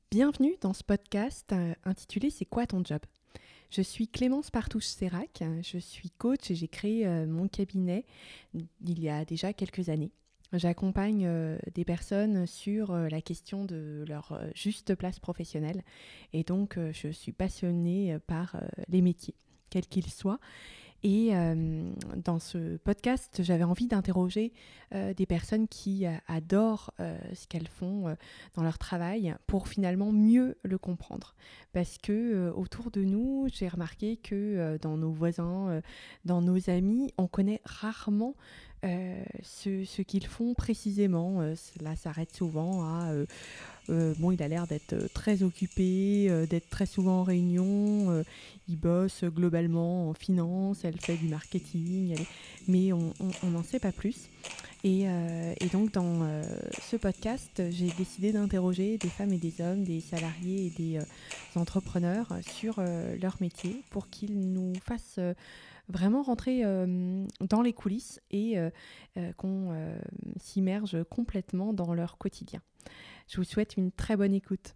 Bienvenue dans ce podcast intitulé C'est quoi ton job? Je suis Clémence Partouche-Sérac, je suis coach et j'ai créé mon cabinet il y a déjà quelques années. J'accompagne des personnes sur la question de leur juste place professionnelle et donc je suis passionnée par les métiers, quels qu'ils soient. Et dans ce podcast, j'avais envie d'interroger des personnes qui adorent ce qu'elles font dans leur travail pour finalement mieux le comprendre. Parce que autour de nous, j'ai remarqué que dans nos voisins, dans nos amis, on connaît rarement ce qu'ils font précisément. Cela s'arrête souvent à bon, il a l'air d'être très occupé, d'être très souvent en réunion. Il bosse globalement en finance, elle fait du marketing, mais on n'en sait pas plus. Et donc, dans ce podcast, j'ai décidé d'interroger des femmes et des hommes, des salariés et des entrepreneurs sur leur métier pour qu'ils nous fassent vraiment rentrer dans les coulisses et qu'on s'immerge complètement dans leur quotidien. Je vous souhaite une très bonne écoute.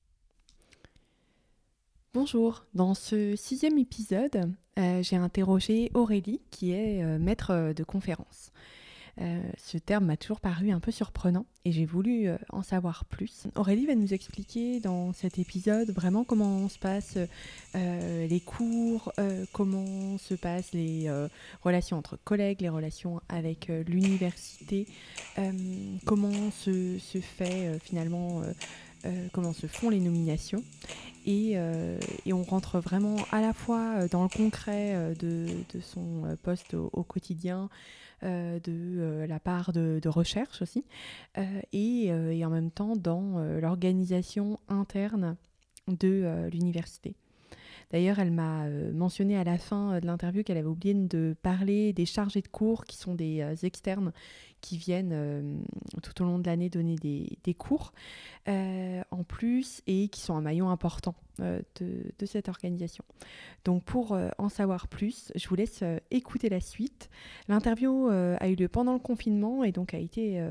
Bonjour, dans ce 6e épisode, j'ai interrogé Aurélie qui est maître de conférence. Ce terme m'a toujours paru un peu surprenant et j'ai voulu en savoir plus. Aurélie va nous expliquer dans cet épisode vraiment comment se passent les cours, comment se passent les relations entre collègues, les relations avec l'université, comment se fait finalement, comment se font les nominations. Et on rentre vraiment à la fois dans le concret de son poste au quotidien, de la part de recherche aussi, et en même temps dans l'organisation interne de l'université. D'ailleurs, elle m'a mentionné à la fin de l'interview qu'elle avait oublié de parler des chargés de cours qui sont des externes qui viennent tout au long de l'année donner des cours en plus et qui sont un maillon important de cette organisation. Donc pour en savoir plus, je vous laisse écouter la suite. L'interview a eu lieu pendant le confinement et donc a été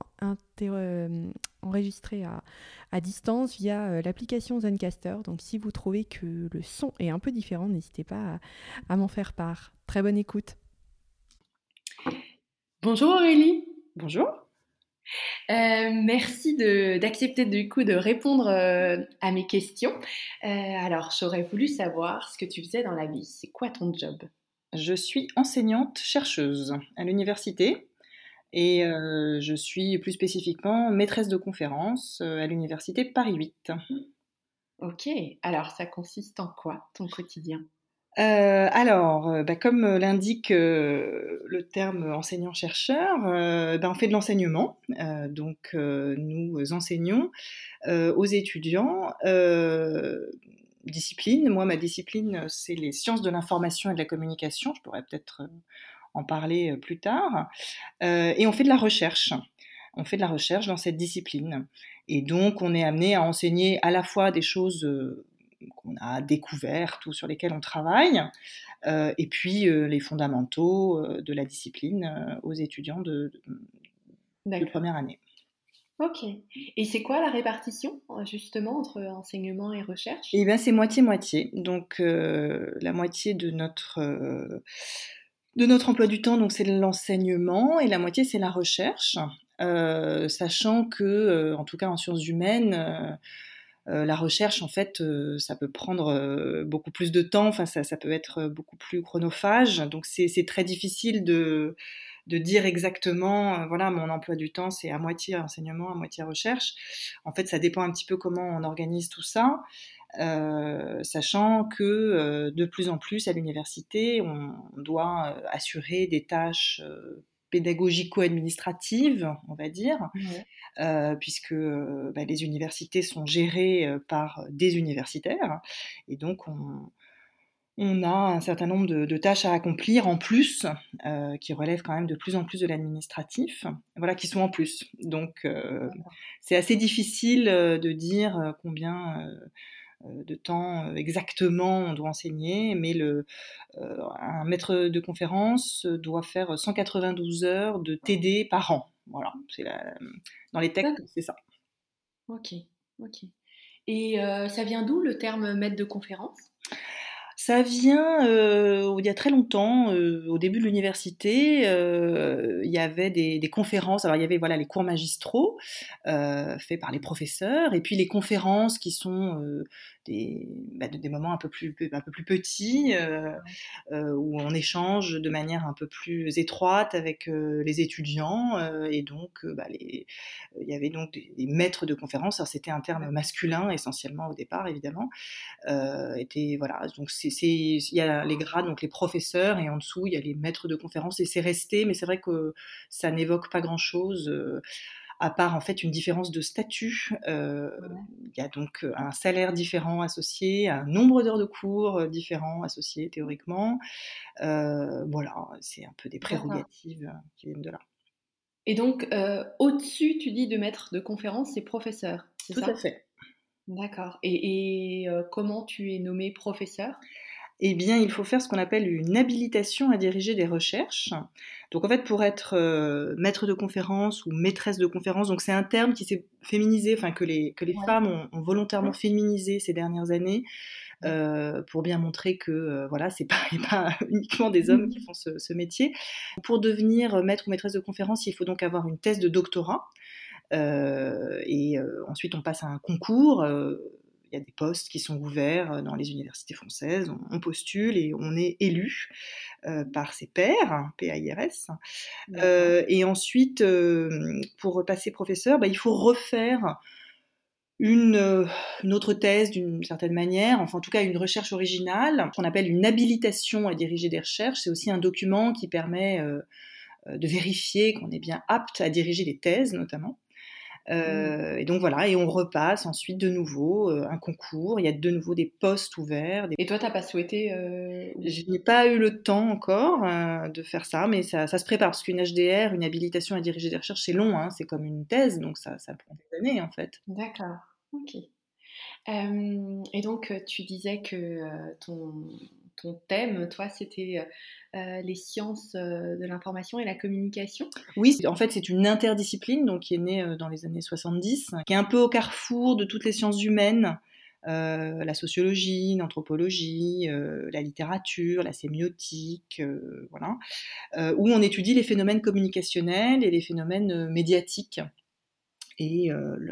enregistrée à distance via l'application Zencastr. Donc si vous trouvez que le son est un peu différent, n'hésitez pas à m'en faire part. Très bonne écoute. Bonjour Aurélie. Bonjour. Merci d'accepter du coup de répondre à mes questions. Alors, j'aurais voulu savoir ce que tu faisais dans la vie. C'est quoi ton job? Je suis enseignante-chercheuse à l'université et je suis plus spécifiquement maîtresse de conférence à l'université Paris 8. Ok, alors ça consiste en quoi ton quotidien? Comme l'indique le terme enseignant-chercheur, on fait de l'enseignement. Nous enseignons aux étudiants discipline. Moi, ma discipline, c'est les sciences de l'information et de la communication. Je pourrais peut-être en parler plus tard. Et on fait de la recherche. On fait de la recherche dans cette discipline. Et donc, on est amené à enseigner à la fois des choses qu'on a découvertes ou sur lesquelles on travaille, et puis les fondamentaux de la discipline aux étudiants de première année. Ok. Et c'est quoi la répartition justement entre enseignement et recherche? Eh bien, c'est moitié-moitié. Donc, la moitié de notre emploi du temps, donc c'est l'enseignement, et la moitié c'est la recherche, sachant que, en tout cas en sciences humaines, la recherche en fait, ça peut prendre beaucoup plus de temps, enfin ça peut être beaucoup plus chronophage, donc c'est très difficile de dire exactement, voilà, mon emploi du temps c'est à moitié enseignement, à moitié recherche. En fait, ça dépend un petit peu comment on organise tout ça. Sachant que de plus en plus à l'université, on doit assurer des tâches pédagogico-administratives, on va dire, puisque les universités sont gérées par des universitaires, et donc on a un certain nombre de tâches à accomplir en plus, qui relèvent quand même de plus en plus de l'administratif, voilà, qui sont en plus. Donc c'est assez difficile de dire combien de temps exactement on doit enseigner, mais un maître de conférence doit faire 192 heures de TD par an. Voilà, dans les textes, c'est ça. Ok, ok. Et ça vient d'où le terme maître de conférence? Ça vient, il y a très longtemps, au début de l'université, il y avait des conférences. Alors il y avait, voilà, les cours magistraux, faits par les professeurs et puis les conférences qui sont, des moments un peu plus petits, où on échange de manière un peu plus étroite avec, les étudiants, et donc il y avait donc des maîtres de conférences. Alors c'était un terme masculin essentiellement au départ évidemment, était voilà, donc il y a les grades, donc les professeurs, et en dessous il y a les maîtres de conférences, et c'est resté, mais c'est vrai que ça n'évoque pas grand chose, à part en fait une différence de statut. Ouais. Il y a donc un salaire différent associé, un nombre d'heures de cours différent associé théoriquement. Voilà, c'est un peu des D'accord. prérogatives qui viennent de là. Et donc, au-dessus, tu dis de maître de conférence, c'est professeur, c'est Tout à ça? fait. D'accord. Comment tu es nommé professeur? Eh bien, il faut faire ce qu'on appelle une habilitation à diriger des recherches. Donc en fait, pour être maître de conférence ou maîtresse de conférence, donc c'est un terme qui s'est féminisé, enfin que les Ouais. femmes ont volontairement féminisé ces dernières années, Mmh. pour bien montrer que voilà, c'est pas, y a pas uniquement des hommes qui font ce métier. Pour devenir maître ou maîtresse de conférence, il faut donc avoir une thèse de doctorat. Ensuite, on passe à un concours. Il y a des postes qui sont ouverts dans les universités françaises. On postule et on est élu par ses pairs, PAIRS. D'accord. Et ensuite, pour passer professeur, il faut refaire une, euh, une autre thèse d'une certaine manière, enfin en tout cas une recherche originale, qu'on appelle une habilitation à diriger des recherches. C'est aussi un document qui permet de vérifier qu'on est bien apte à diriger des thèses notamment. Mmh. Et donc voilà, et on repasse ensuite de nouveau un concours. Il y a de nouveau des postes ouverts. Et toi, tu as pas souhaité, Je n'ai pas eu le temps encore de faire ça, mais ça se prépare parce qu'une HDR, une habilitation à diriger des recherches, c'est long, hein, c'est comme une thèse, donc ça prend des années en fait. D'accord, OK. Et donc, tu disais que, ton thème, toi, c'était, les sciences, de l'information et la communication? Oui, en fait, c'est une interdiscipline donc qui est née dans les années 70, qui est un peu au carrefour de toutes les sciences humaines, la sociologie, l'anthropologie, la littérature, la sémiotique, voilà, où on étudie les phénomènes communicationnels et les phénomènes médiatiques et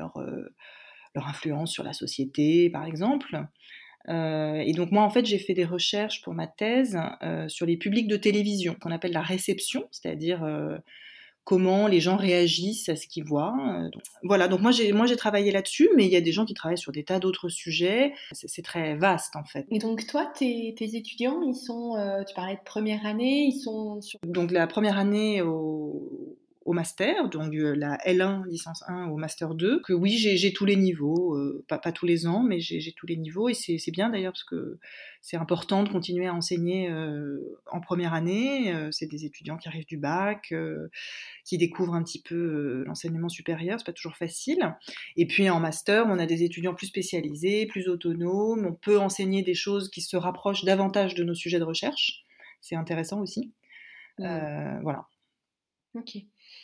leur influence sur la société, par exemple. Et donc moi, en fait, j'ai fait des recherches pour ma thèse sur les publics de télévision, qu'on appelle la réception, c'est-à-dire comment les gens réagissent à ce qu'ils voient. Voilà, donc moi j'ai travaillé là-dessus, mais il y a des gens qui travaillent sur des tas d'autres sujets. C'est très vaste en fait. Et donc toi, tes étudiants, ils sont, tu parlais de première année, ils sont sur Donc la première année au master, donc la L1, licence 1 au master 2, que oui, j'ai tous les niveaux, pas tous les ans, mais j'ai tous les niveaux, et c'est bien d'ailleurs parce que c'est important de continuer à enseigner en première année. C'est des étudiants qui arrivent du bac, qui découvrent un petit peu l'enseignement supérieur, c'est pas toujours facile. Et puis en master, on a des étudiants plus spécialisés, plus autonomes, on peut enseigner des choses qui se rapprochent davantage de nos sujets de recherche, c'est intéressant aussi. mmh, Voilà. OK.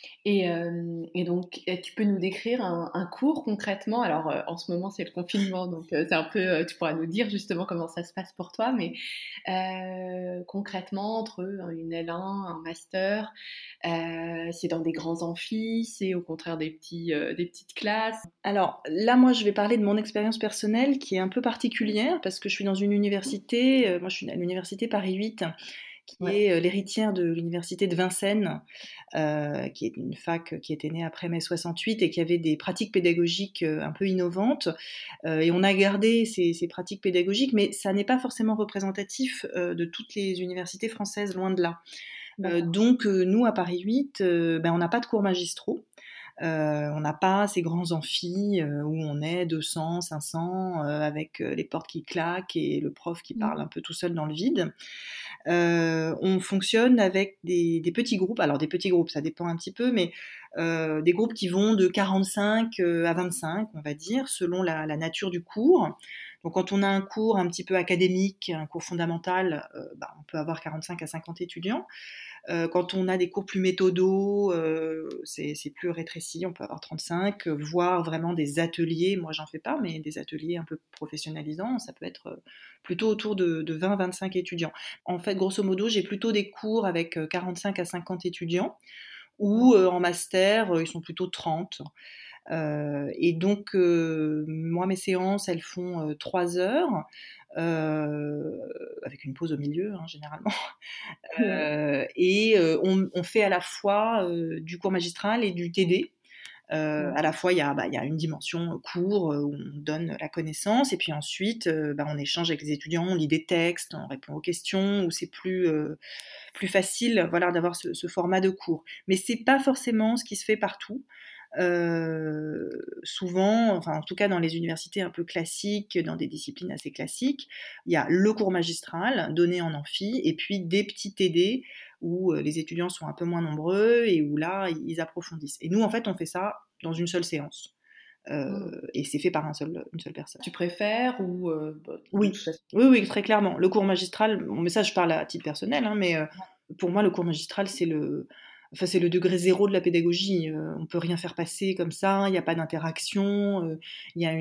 Et donc, tu peux nous décrire un cours concrètement? Alors, en ce moment, c'est le confinement, donc c'est un peu, tu pourras nous dire justement comment ça se passe pour toi, mais concrètement, entre une L1, un master, c'est dans des grands amphis, c'est au contraire des petites classes? Alors là, moi, je vais parler de mon expérience personnelle qui est un peu particulière parce que je suis dans une université, moi je suis à l'université Paris 8, qui Ouais. est l'héritière de l'université de Vincennes, qui est une fac qui était née après mai 68 et qui avait des pratiques pédagogiques un peu innovantes. Et on a gardé ces pratiques pédagogiques, mais ça n'est pas forcément représentatif de toutes les universités françaises, loin de là. D'accord. Nous, à Paris 8, on n'a pas de cours magistraux. On n'a pas ces grands amphis où on est 200, 500, avec les portes qui claquent et le prof qui Mmh. parle un peu tout seul dans le vide. On fonctionne avec des petits groupes. Alors des petits groupes, ça dépend un petit peu, mais des groupes qui vont de 45 à 25, on va dire, selon la nature du cours. Donc quand on a un cours un petit peu académique, un cours fondamental, on peut avoir 45 à 50 étudiants. Quand on a des cours plus méthodaux, c'est plus rétréci, on peut avoir 35, voire vraiment des ateliers. Moi, j'en fais pas, mais des ateliers un peu professionnalisants, ça peut être plutôt autour de 20-25 étudiants. En fait, grosso modo, j'ai plutôt des cours avec 45 à 50 étudiants, ou en master, ils sont plutôt 30. Et donc, moi, mes séances, elles font 3 heures, avec une pause au milieu, hein, généralement. Ouais. Et on fait à la fois du cours magistral et du TD. Ouais. À la fois, il y a une dimension cours où on donne la connaissance, et puis ensuite, on échange avec les étudiants, on lit des textes, on répond aux questions, où c'est plus facile, voilà, d'avoir ce format de cours. Mais c'est pas forcément ce qui se fait partout. Souvent, enfin en tout cas dans les universités un peu classiques, dans des disciplines assez classiques, il y a le cours magistral donné en amphi, et puis des petits TD où les étudiants sont un peu moins nombreux et où là ils approfondissent. Et nous en fait on fait ça dans une seule séance. Mm. Et c'est fait par une seule personne. Tu préfères ou de toute Oui, façon. oui, oui, très clairement. Le cours magistral, bon, mais ça je parle à titre personnel, hein, mais pour moi le cours magistral c'est le degré zéro de la pédagogie. On peut rien faire passer comme ça, il n'y a pas d'interaction, il y a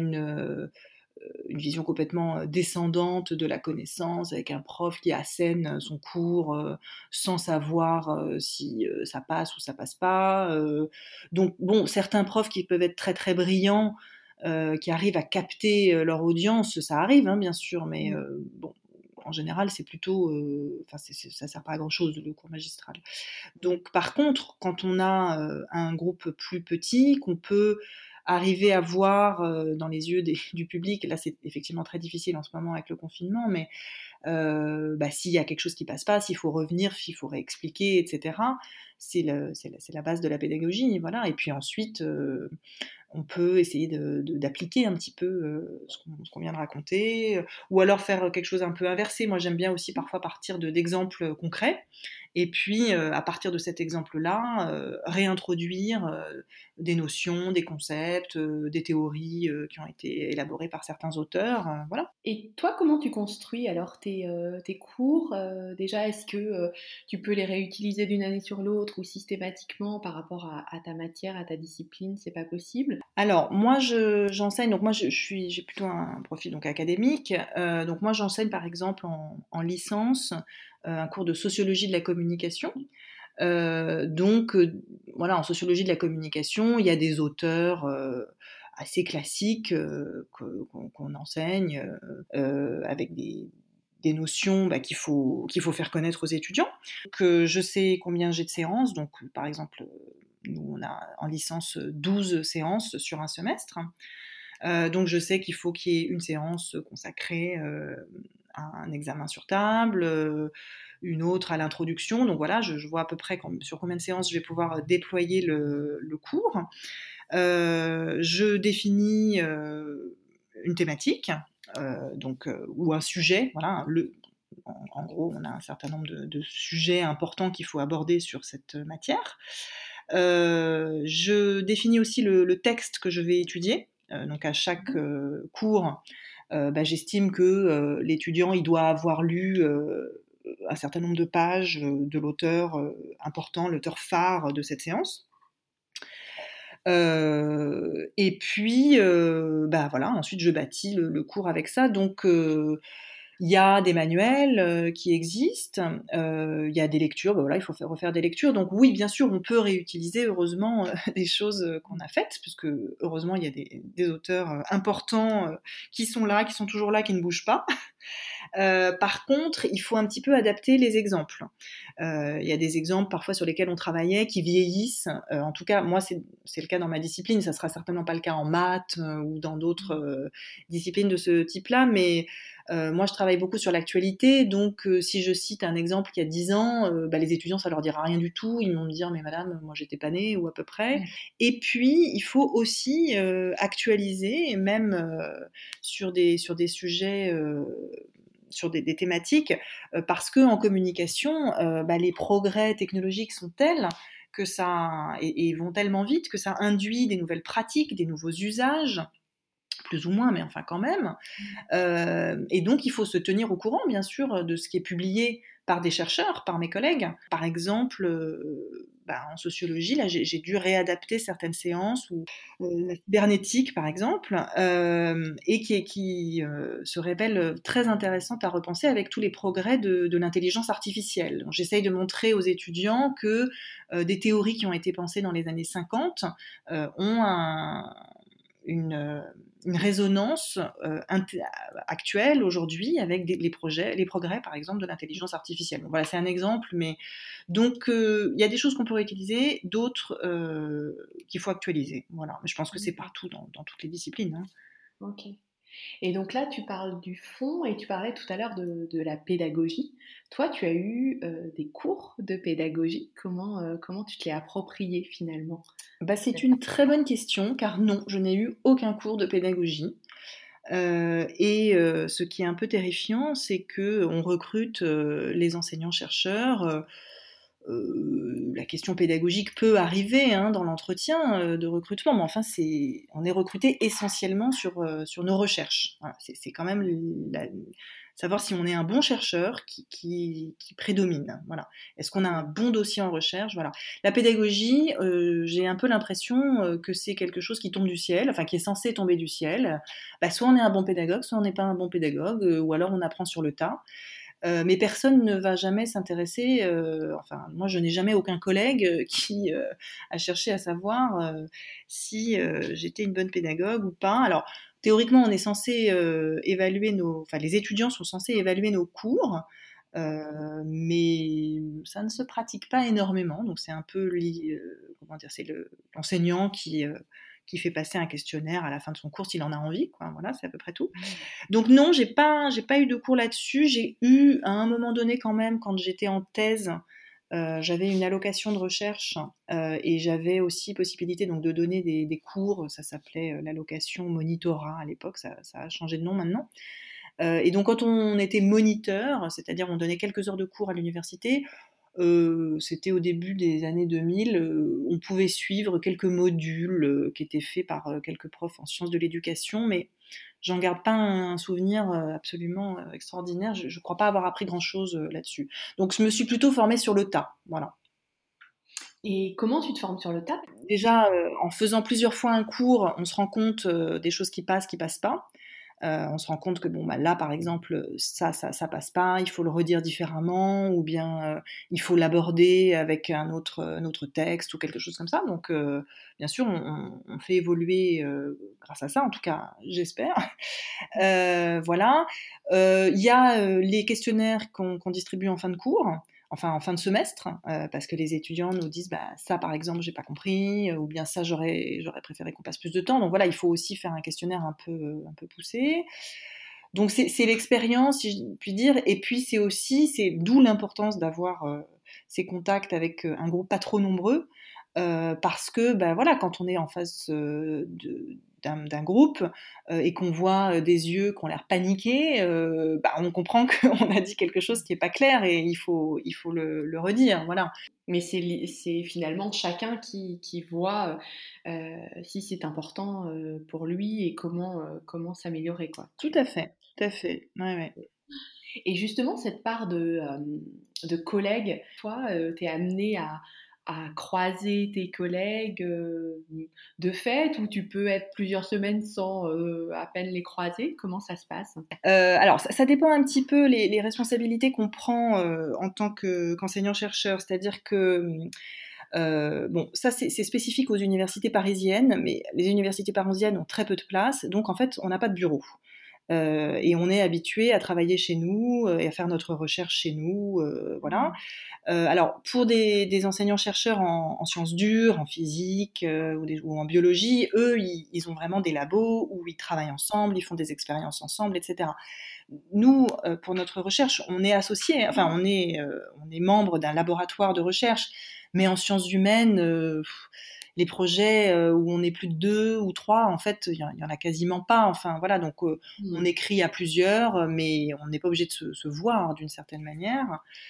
une vision complètement descendante de la connaissance, avec un prof qui assène son cours sans savoir si ça passe ou ça passe pas. Donc bon, certains profs qui peuvent être très très brillants, qui arrivent à capter leur audience, ça arrive, hein, bien sûr, mais Mm. bon, en général, c'est plutôt, ça sert pas à grand chose le cours magistral. Donc, par contre, quand on a un groupe plus petit, qu'on peut arriver à voir dans les yeux du public, là c'est effectivement très difficile en ce moment avec le confinement, mais s'il y a quelque chose qui passe pas, s'il faut revenir, s'il faut réexpliquer, etc. C'est la base de la pédagogie, voilà. Et puis ensuite, on peut essayer d'appliquer un petit peu ce qu'on vient de raconter, ou alors faire quelque chose un peu inversé. Moi, j'aime bien aussi parfois partir d'exemples concrets, et puis à partir de cet exemple-là, réintroduire des notions, des concepts, des théories qui ont été élaborées par certains auteurs. Voilà. Et toi, comment tu construis alors tes cours? Déjà, est-ce que tu peux les réutiliser d'une année sur l'autre ou systématiquement par rapport à ta matière, à ta discipline, c'est pas possible? Alors, moi, j'enseigne, donc moi, j'ai plutôt un profil donc, académique. Donc, moi, j'enseigne par exemple en licence un cours de sociologie de la communication. Donc, voilà, en sociologie de la communication, il y a des auteurs assez classiques qu'on enseigne avec des notions qu'il faut faire connaître aux étudiants. Que je sais combien j'ai de séances, donc par exemple, nous on a en licence 12 séances sur un semestre. Donc je sais qu'il faut qu'il y ait une séance consacrée à un examen sur table, une autre à l'introduction. Donc voilà, je vois à peu près sur combien de séances je vais pouvoir déployer le cours. Je définis une thématique, ou un sujet. Voilà, en gros, on a un certain nombre de sujets importants qu'il faut aborder sur cette matière. Je définis aussi le texte que je vais étudier. Donc à chaque cours, j'estime que l'étudiant il doit avoir lu un certain nombre de pages de l'auteur important, l'auteur phare de cette séance. Et puis, voilà, ensuite je bâtis le cours avec ça. Donc, il y a des manuels qui existent, il y a des lectures, voilà, il faut refaire des lectures. Donc oui, bien sûr, on peut réutiliser heureusement des choses qu'on a faites, puisque heureusement, il y a des auteurs importants qui sont là, qui sont toujours là, qui ne bougent pas. Par contre, il faut un petit peu adapter les exemples. Il y a des exemples parfois sur lesquels on travaillait qui vieillissent. En tout cas, moi, c'est le cas dans ma discipline. Ça sera certainement pas le cas en maths ou dans d'autres disciplines de ce type-là. Mais moi, je travaille beaucoup sur l'actualité. Donc, si je cite un exemple qui a 10 ans, les étudiants, ça leur dira rien du tout. Ils vont me dire, mais madame, moi, j'étais pas née ou à peu près. Et puis, il faut aussi actualiser, même sur des sujets sur des thématiques, parce qu'en communication, les progrès technologiques sont tels que et vont tellement vite que ça induit des nouvelles pratiques, des nouveaux usages, plus ou moins, mais enfin quand même. Et donc il faut se tenir au courant, bien sûr, de ce qui est publié par des chercheurs, par mes collègues. Par exemple, en sociologie, là, j'ai dû réadapter certaines séances, ou la cybernétique, par exemple, et qui se révèle très intéressante à repenser avec tous les progrès de l'intelligence artificielle. Donc, j'essaye de montrer aux étudiants que des théories qui ont été pensées dans les années 50 ont une résonance actuelle aujourd'hui avec les progrès par exemple de l'intelligence artificielle. Donc, voilà, c'est un exemple, mais donc il y a des choses qu'on pourrait utiliser, d'autres qu'il faut actualiser. Voilà, mais je pense que c'est partout dans toutes les disciplines. Hein. Ok. Et donc là, tu parles du fond et tu parlais tout à l'heure de la pédagogie. Toi, tu as eu des cours de pédagogie. Comment tu te l'es approprié finalement? C'est une très bonne question, car non, je n'ai eu aucun cours de pédagogie. Ce qui est un peu terrifiant, c'est qu'on recrute les enseignants-chercheurs. La question pédagogique peut arriver dans l'entretien de recrutement, mais enfin, on est recruté essentiellement sur nos recherches. Voilà, c'est quand même savoir si on est un bon chercheur qui prédomine. Voilà. Est-ce qu'on a un bon dossier en recherche? Voilà. La pédagogie, j'ai un peu l'impression que c'est quelque chose qui tombe du ciel, enfin qui est censé tomber du ciel. Soit on est un bon pédagogue, soit on n'est pas un bon pédagogue, ou alors on apprend sur le tas. Mais personne ne va jamais s'intéresser, moi je n'ai jamais aucun collègue qui a cherché à savoir si j'étais une bonne pédagogue ou pas. Alors théoriquement on est censé évaluer les étudiants sont censés évaluer nos cours, mais ça ne se pratique pas énormément, donc c'est un peu c'est l'enseignant qui fait passer un questionnaire à la fin de son cours s'il en a envie, quoi. Voilà, c'est à peu près tout. Donc non, j'ai pas eu de cours là-dessus. J'ai eu à un moment donné quand même, quand j'étais en thèse, j'avais une allocation de recherche et j'avais aussi possibilité donc de donner des cours. Ça s'appelait l'allocation monitorat à l'époque. Ça a changé de nom maintenant. Et donc quand on était moniteur, c'est-à-dire on donnait quelques heures de cours à l'université, c'était au début des années 2000, on pouvait suivre quelques modules qui étaient faits par quelques profs en sciences de l'éducation, mais j'en garde pas un souvenir absolument extraordinaire. Je ne crois pas avoir appris grand-chose là-dessus. Donc je me suis plutôt formée sur le tas, voilà. Et comment tu te formes sur le tas? Déjà, en faisant plusieurs fois un cours, on se rend compte des choses qui passent pas. On se rend compte que là par exemple ça passe pas, il faut le redire différemment, ou bien il faut l'aborder avec un autre texte ou quelque chose comme ça. Donc bien sûr on fait évoluer grâce à ça, en tout cas j'espère. Voilà. Il y a les questionnaires qu'on distribue en fin de cours, enfin en fin de semestre, parce que les étudiants nous disent ça par exemple j'ai pas compris, ou bien ça j'aurais préféré qu'on passe plus de temps. Donc voilà, il faut aussi faire un questionnaire un peu poussé. Donc c'est l'expérience, si je puis dire, et puis c'est d'où l'importance d'avoir ces contacts avec un groupe pas trop nombreux, parce que voilà, quand on est en face d'un groupe et qu'on voit des yeux qui ont l'air paniqués, on comprend qu'on a dit quelque chose qui n'est pas clair et il faut le redire. Voilà. Mais c'est finalement chacun qui voit si c'est important pour lui et comment s'améliorer, quoi. Tout à fait, tout à fait. Ouais, ouais. Et justement, cette part de collègues, toi, t'es amené à croiser tes collègues de fait, ou tu peux être plusieurs semaines sans à peine les croiser? Comment ça se passe? Alors, ça dépend un petit peu les responsabilités qu'on prend en tant qu'enseignant-chercheur. C'est-à-dire que, ça c'est spécifique aux universités parisiennes, mais les universités parisiennes ont très peu de place, donc en fait, on n'a pas de bureau. Et on est habitué à travailler chez nous et à faire notre recherche chez nous, voilà. Alors pour des enseignants-chercheurs en sciences dures, en physique ou en biologie, eux, ils ont vraiment des labos où ils travaillent ensemble, ils font des expériences ensemble, etc. Nous, pour notre recherche, on est associés, enfin on est membre d'un laboratoire de recherche, mais en sciences humaines, les projets où on est plus de 2 ou 3, en fait, il y en a quasiment pas. Enfin voilà, donc on écrit à plusieurs, mais on n'est pas obligé de se voir d'une certaine manière.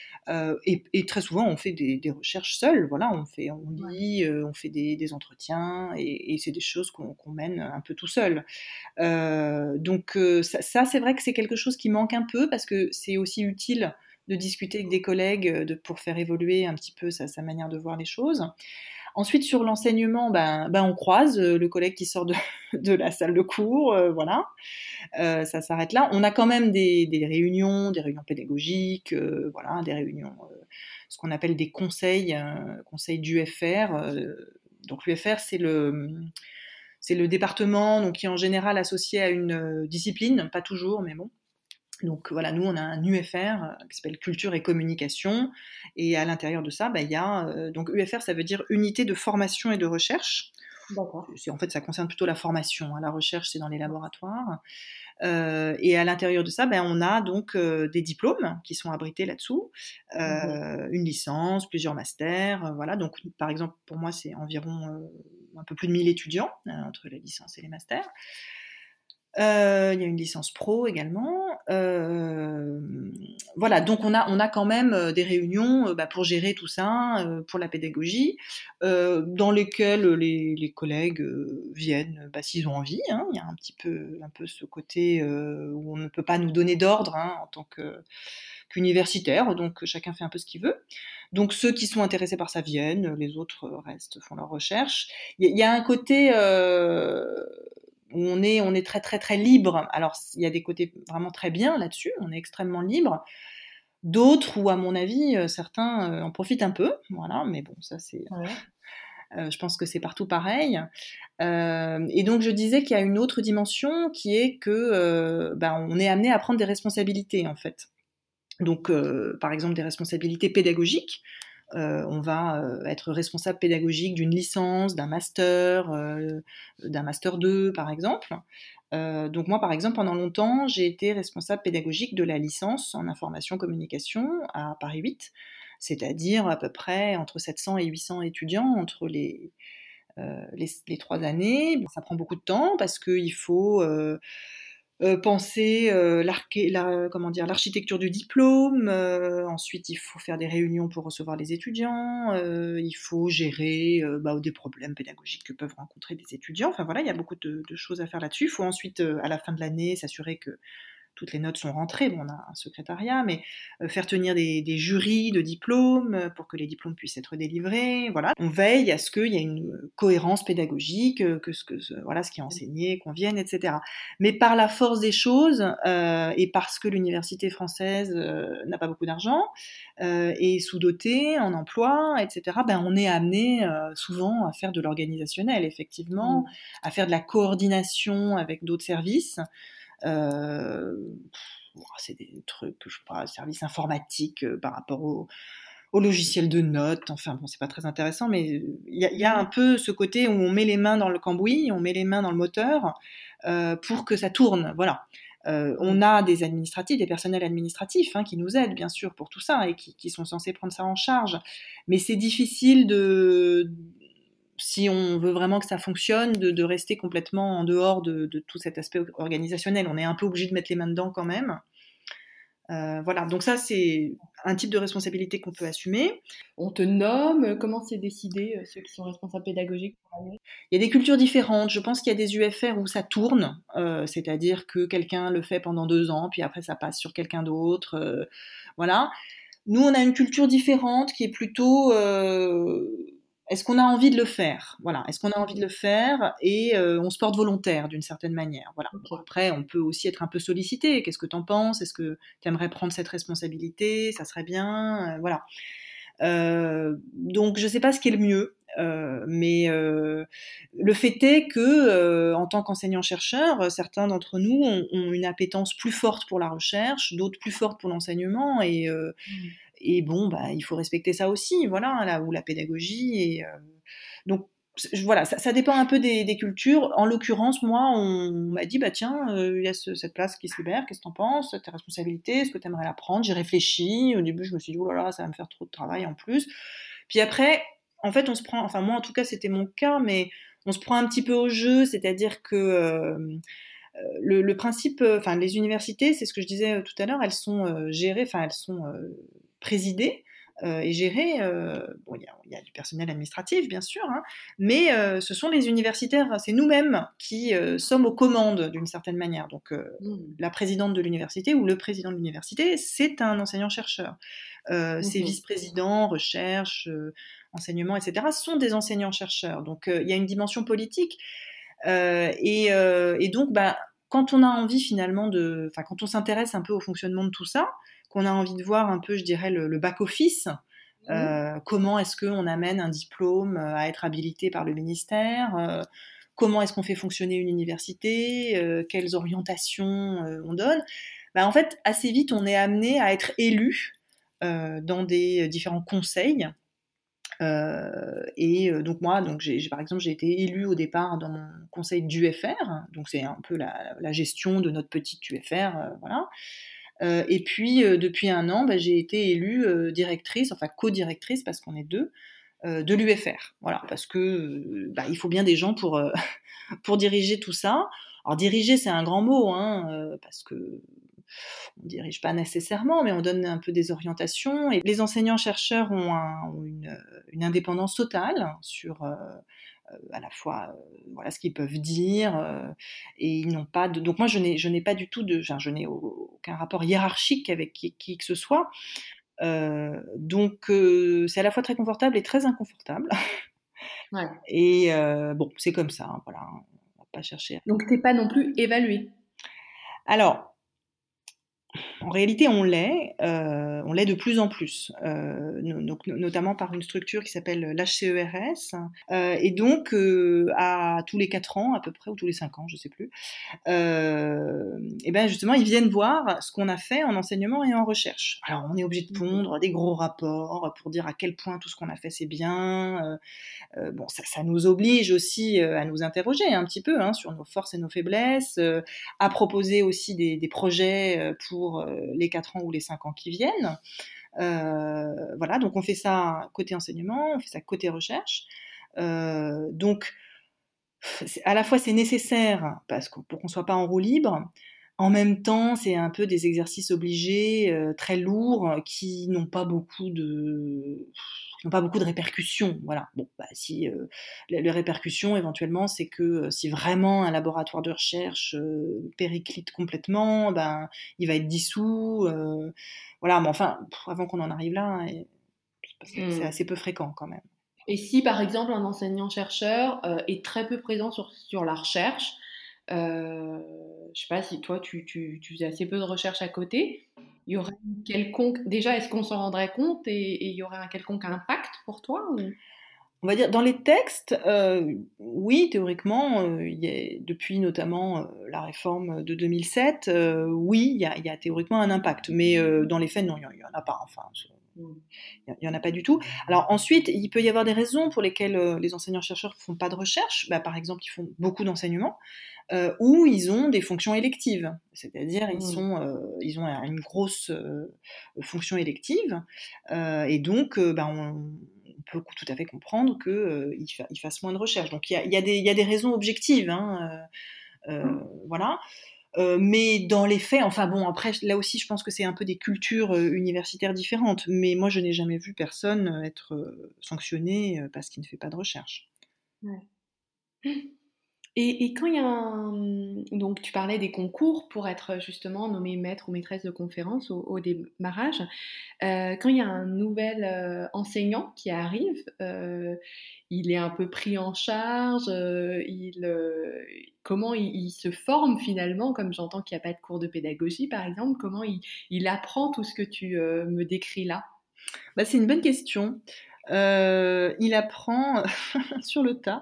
Et très souvent, on fait des recherches seuls. Voilà, on lit, on fait des entretiens, et c'est des choses qu'on mène un peu tout seul. Donc ça, c'est vrai que c'est quelque chose qui manque un peu, parce que c'est aussi utile de discuter avec des collègues pour faire évoluer un petit peu sa manière de voir les choses. Ensuite, sur l'enseignement, on croise le collègue qui sort de la salle de cours, voilà. Ça s'arrête là. On a quand même des réunions pédagogiques, voilà, des réunions, ce qu'on appelle des conseils, conseils d'UFR. Donc l'UFR, c'est le département donc, qui est en général associé à une discipline, pas toujours, mais bon. Donc voilà, nous on a un UFR qui s'appelle Culture et Communication, et à l'intérieur de ça, il y a donc UFR, ça veut dire Unité de formation et de recherche. D'accord. En fait, ça concerne plutôt la formation. La recherche, c'est dans les laboratoires. Et à l'intérieur de ça, on a donc des diplômes qui sont abrités là-dessous, une licence, plusieurs masters, voilà. Donc, par exemple, pour moi, c'est environ un peu plus de 1000 étudiants entre les licences et les masters. Il y a une licence pro également. Voilà, donc on a quand même des réunions pour gérer tout ça, pour la pédagogie, dans lesquelles les collègues viennent s'ils ont envie. Hein. Il y a un peu ce côté où on ne peut pas nous donner d'ordre en tant qu'universitaire, donc chacun fait un peu ce qu'il veut. Donc ceux qui sont intéressés par ça viennent, les autres restent, font leur recherche. Il y a un côté où on est très très très libre. Alors il y a des côtés vraiment très bien là-dessus, on est extrêmement libre. D'autres où à mon avis certains en profitent un peu, voilà. Mais bon, ça c'est, je pense que c'est partout pareil. Et donc je disais qu'il y a une autre dimension qui est que on est amené à prendre des responsabilités en fait. Donc par exemple des responsabilités pédagogiques. On va être responsable pédagogique d'une licence, d'un master 2 par exemple. Donc moi par exemple pendant longtemps j'ai été responsable pédagogique de la licence en information communication à Paris 8, c'est-à-dire à peu près entre 700 et 800 étudiants entre les 3 années. Ça prend beaucoup de temps parce qu'il faut penser l'architecture du diplôme, ensuite il faut faire des réunions pour recevoir les étudiants, il faut gérer des problèmes pédagogiques que peuvent rencontrer des étudiants. Enfin voilà, il y a beaucoup de choses à faire là-dessus. Il faut ensuite, à la fin de l'année, s'assurer que toutes les notes sont rentrées. Bon, on a un secrétariat, mais faire tenir des jurys de diplômes pour que les diplômes puissent être délivrés. Voilà, on veille à ce qu'il y ait une cohérence pédagogique, voilà, ce qui est enseigné convienne, etc. Mais par la force des choses et parce que l'université française n'a pas beaucoup d'argent, est sous-dotée en emploi, etc. On est amené souvent à faire de l'organisationnel, effectivement, à faire de la coordination avec d'autres services. C'est des trucs, je sais pas, services informatiques par rapport au logiciel de notes. Enfin bon, c'est pas très intéressant, mais il y a un peu ce côté où on met les mains dans le cambouis, on met les mains dans le moteur pour que ça tourne. Voilà. On a des administratifs, des personnels administratifs qui nous aident bien sûr pour tout ça et qui sont censés prendre ça en charge. Mais c'est difficile si on veut vraiment que ça fonctionne, de rester complètement en dehors de tout cet aspect organisationnel. On est un peu obligé de mettre les mains dedans quand même. Voilà, donc ça c'est un type de responsabilité qu'on peut assumer. On te nomme, comment c'est décidé, ceux qui sont responsables pédagogiques pour l'année ? Il y a des cultures différentes. Je pense qu'il y a des UFR où ça tourne, c'est-à-dire que quelqu'un le fait pendant 2 ans, puis après ça passe sur quelqu'un d'autre. Voilà. Nous, on a une culture différente qui est plutôt est-ce qu'on a envie de le faire ? Voilà, est-ce qu'on a envie de le faire et on se porte volontaire d'une certaine manière. Voilà. Okay. Bon, après, on peut aussi être un peu sollicité. Qu'est-ce que t'en penses ? Est-ce que t'aimerais prendre cette responsabilité ? Ça serait bien. Voilà. Donc, je sais pas ce qui est le mieux. Mais le fait est que, en tant qu'enseignant-chercheur, certains d'entre nous ont une appétence plus forte pour la recherche, d'autres plus forte pour l'enseignement, et bon, il faut respecter ça aussi, voilà, là où la pédagogie et donc voilà, ça dépend un peu des cultures. En l'occurrence, moi, on m'a dit, tiens, il y a cette place qui se libère, qu'est-ce que t'en penses ? Tes responsabilités, est-ce que t'aimerais la prendre ? J'ai réfléchi. Au début, je me suis dit, oh là là, ça va me faire trop de travail en plus. Puis après, en fait, on se prend, enfin moi en tout cas, c'était mon cas, mais on se prend un petit peu au jeu, c'est-à-dire que le principe, les universités, c'est ce que je disais tout à l'heure, elles sont gérées, elles sont présidées est géré. Bon, il y a du personnel administratif, bien sûr, hein, mais ce sont les universitaires, c'est nous-mêmes qui sommes aux commandes d'une certaine manière. Donc, la présidente de l'université ou le président de l'université, c'est un enseignant-chercheur. Ces vice-présidents, recherche, enseignement, etc., sont des enseignants-chercheurs. Donc, il y a une dimension politique. Et donc, bah, quand on a envie finalement quand on s'intéresse un peu au fonctionnement de tout ça, qu'on a envie de voir un peu, je dirais, le back-office, comment est-ce qu'on amène un diplôme à être habilité par le ministère, comment est-ce qu'on fait fonctionner une université, quelles orientations on donne, bah, en fait, assez vite, on est amené à être élu dans des différents conseils. Donc moi, par exemple, j'ai été élue au départ dans mon conseil d'UFR, donc c'est un peu la gestion de notre petite UFR, voilà. Et puis depuis un an, bah, j'ai été élue directrice, enfin co-directrice parce qu'on est deux, de l'UFR, voilà, parce que bah, il faut bien des gens pour pour diriger tout ça. Alors diriger, c'est un grand mot, hein, parce que on dirige pas nécessairement, mais on donne un peu des orientations. Et les enseignants-chercheurs ont une indépendance totale sur à la fois voilà, ce qu'ils peuvent dire, et ils n'ont pas de... Donc moi, je n'ai pas du tout je n'ai aucun rapport hiérarchique avec qui que ce soit. Donc c'est à la fois très confortable et très inconfortable. Ouais. Et bon, c'est comme ça, hein, voilà, on va pas chercher. Donc t'es pas non plus évaluée. Alors, en réalité, on l'est de plus en plus, donc notamment par une structure qui s'appelle l'HCERS, et donc à tous les 4 ans à peu près, ou tous les 5 ans, je sais plus, et ben justement, ils viennent voir ce qu'on a fait en enseignement et en recherche. Alors, on est obligé de pondre des gros rapports pour dire à quel point tout ce qu'on a fait, c'est bien. Bon, ça nous oblige aussi à nous interroger un petit peu, hein, sur nos forces et nos faiblesses, à proposer aussi des projets pour les 4 ans ou les 5 ans qui viennent. Voilà, donc on fait ça côté enseignement, on fait ça côté recherche. Donc, à la fois c'est nécessaire pour qu'on soit pas en roue libre. En même temps, c'est un peu des exercices obligés, très lourds, qui n'ont pas beaucoup de répercussions. Voilà. Bon, bah, si les répercussions, éventuellement, c'est que si vraiment un laboratoire de recherche périclite complètement, ben, il va être dissous. Voilà, mais enfin, avant qu'on en arrive là, c'est assez peu fréquent quand même. Et si par exemple un enseignant-chercheur est très peu présent sur la recherche, je sais pas si toi tu faisais assez peu de recherche à côté, il y aurait une quelconque... Déjà, est-ce qu'on s'en rendrait compte et il y aurait un quelconque impact pour toi ou... On va dire, dans les textes, oui, théoriquement, depuis notamment la réforme de 2007, oui, il y a théoriquement un impact. Mais dans les faits, non, il n'y en a pas. Enfin, il n'y en a pas du tout. Alors ensuite, il peut y avoir des raisons pour lesquelles les enseignants-chercheurs ne font pas de recherche. Bah, par exemple, ils font beaucoup d'enseignement, ou ils ont des fonctions électives. C'est-à-dire, ils ont une grosse fonction élective. Et donc, bah, on peut tout à fait comprendre qu'ils fassent moins de recherche. Donc il y a des raisons objectives, hein, voilà. Mais dans les faits, enfin bon, après, là aussi, je pense que c'est un peu des cultures universitaires différentes. Mais moi, je n'ai jamais vu personne être sanctionné parce qu'il ne fait pas de recherche. Ouais. Et quand il y a donc tu parlais des concours pour être justement nommé maître ou maîtresse de conférence au démarrage. Quand il y a un nouvel enseignant qui arrive, il est un peu pris en charge, comment il se forme finalement, comme j'entends qu'il n'y a pas de cours de pédagogie par exemple, comment il apprend tout ce que tu me décris là? Bah, c'est une bonne question. Il apprend sur le tas.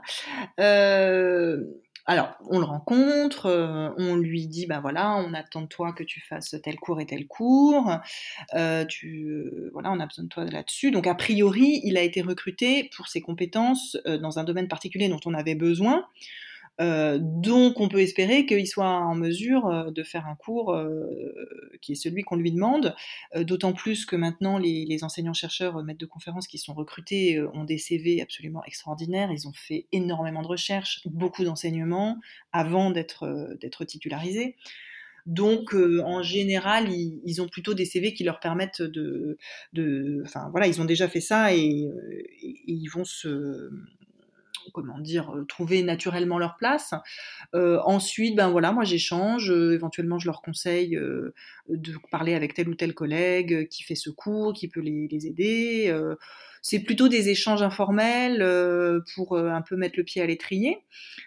Alors, on le rencontre, on lui dit, bah voilà, on attend de toi que tu fasses tel cours et tel cours, voilà, on a besoin de toi là-dessus. Donc, a priori, il a été recruté pour ses compétences dans un domaine particulier dont on avait besoin. Donc, on peut espérer qu'il soit en mesure de faire un cours qui est celui qu'on lui demande, d'autant plus que maintenant, les enseignants-chercheurs, maîtres de conférences qui sont recrutés ont des CV absolument extraordinaires. Ils ont fait énormément de recherches, beaucoup d'enseignements avant d'être titularisés. Donc, en général, ils ont plutôt des CV qui leur permettent enfin voilà, ils ont déjà fait ça et ils vont comment dire, trouver naturellement leur place. Ensuite, ben voilà, moi j'échange, éventuellement je leur conseille de parler avec tel ou tel collègue qui fait ce cours, qui peut les aider. C'est plutôt des échanges informels pour un peu mettre le pied à l'étrier.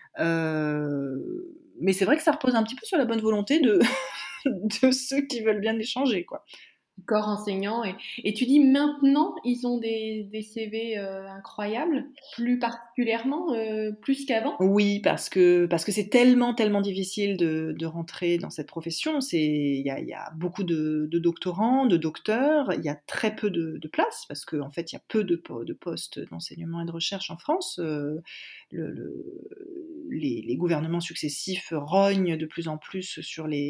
Mais c'est vrai que ça repose un petit peu sur la bonne volonté de ceux qui veulent bien échanger, quoi. Corps enseignant. Et tu dis maintenant, ils ont des CV incroyables, plus particulièrement, plus qu'avant? Oui, parce que c'est tellement, tellement difficile de rentrer dans cette profession. Il y a beaucoup de doctorants, de docteurs, il y a très peu de places, parce qu'en fait, il y a peu de postes d'enseignement et de recherche en France. Les gouvernements successifs rognent de plus en plus